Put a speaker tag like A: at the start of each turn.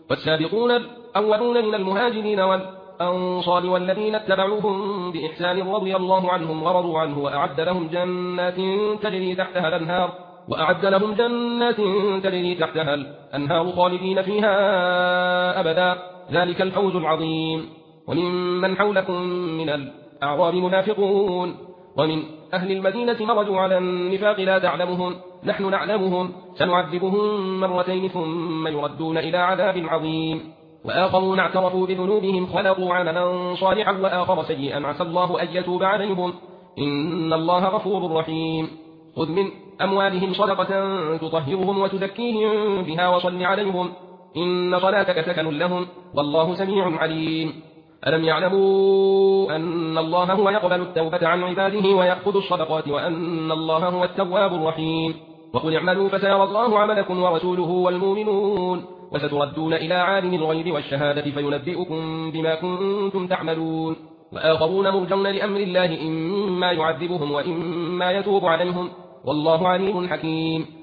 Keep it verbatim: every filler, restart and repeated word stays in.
A: والسابقون الأولون من المهاجرين والأنصار والذين اتبعوهم بإحسان رضي الله عنهم ورضوا عنه وأعد لهم جنات تجري تحتها الأنهار وأعد لهم جنات تجري تحتها الأنهار خالدين فيها أبدا ذلك الفوز العظيم. وممن حولكم من الأعراب منافقون ومن أهل المدينة مرجوا على النفاق لا تعلمهم نحن نعلمهم سنعذبهم مرتين ثم يردون إلى عذاب عظيم. وآخرون اعترفوا بذنوبهم خلقوا عملا صالحا وآخر سيئا عسى الله أن يتوب عليهم إن الله غفور رحيم. خذ من أموالهم صدقة تطهرهم وتزكيهم بها وصل عليهم إن صلاتك سكن لهم والله سميع عليم. ألم يعلموا أن الله هو يقبل التوبة عن عباده ويأخذ الصدقات وأن الله هو التواب الرحيم. وقل اعملوا فسيرى الله عملكم ورسوله والمؤمنون وستردون إلى عالم الغيب والشهادة فينبئكم بما كنتم تعملون. وآخرون مرجون لأمر الله إما يعذبهم وإما يتوب عليهم والله عليم حكيم.